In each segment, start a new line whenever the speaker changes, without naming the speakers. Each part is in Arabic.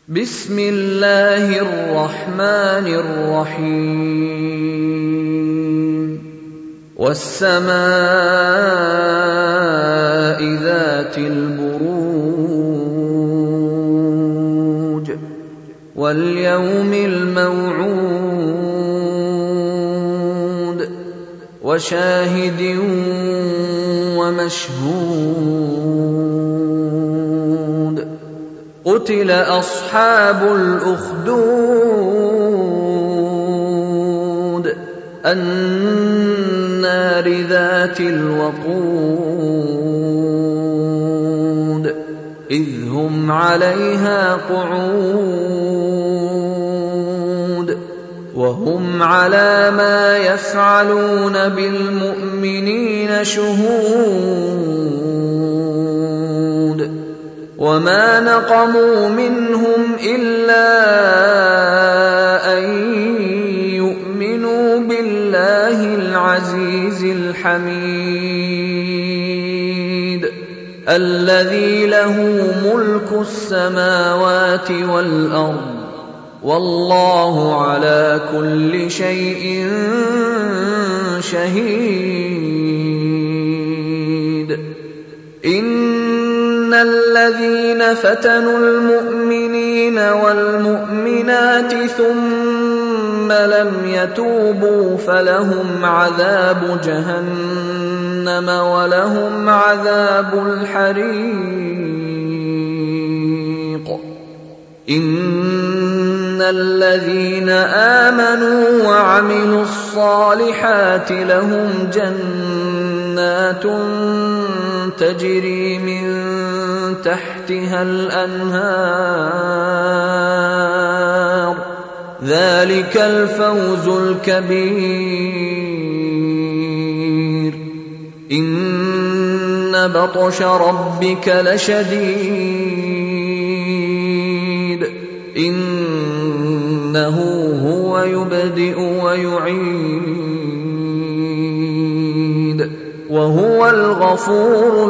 بسم الله الرحمن الرحيم والسماء ذات البروج واليوم الموعود وشاهد ومشهود قتل أصحاب الأخدود النار ذات الوقود إذ هم عليها قعود وهم على ما يفعلون بالمؤمنين شهود وما نقموا منهم إلا أن يؤمنوا بالله العزيز الحميد الذي له ملك السماوات والأرض والله على كل شيء شهيد إن الذين فتنوا المؤمنين والمؤمنات ثم لم يتوبوا فلهم عذاب جهنم ولهم عذاب الحريق إن الذين آمنوا وعملوا الصالحات لهم جنات تجري من تحتها الأنهار ذلك الفوز الكبير إن بطش ربك لشديد إنه هو يبدئ ويعيد وهو الغفور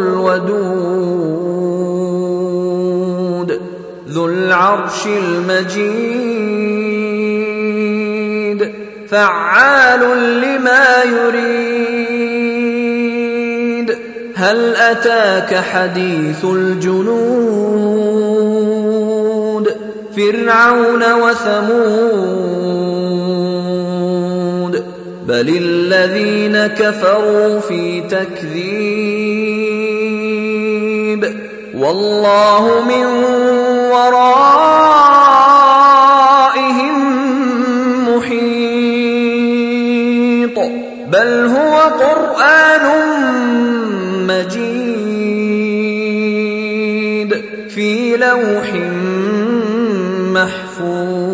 الودود ذو العرش المجيد فعال لما يريد هل أتاك حديث الجنود فرعون وثمود بل الذين كفروا في تكذيب والله من ورائهم محيط بل هو قرآن مجيد في لوح محفوظ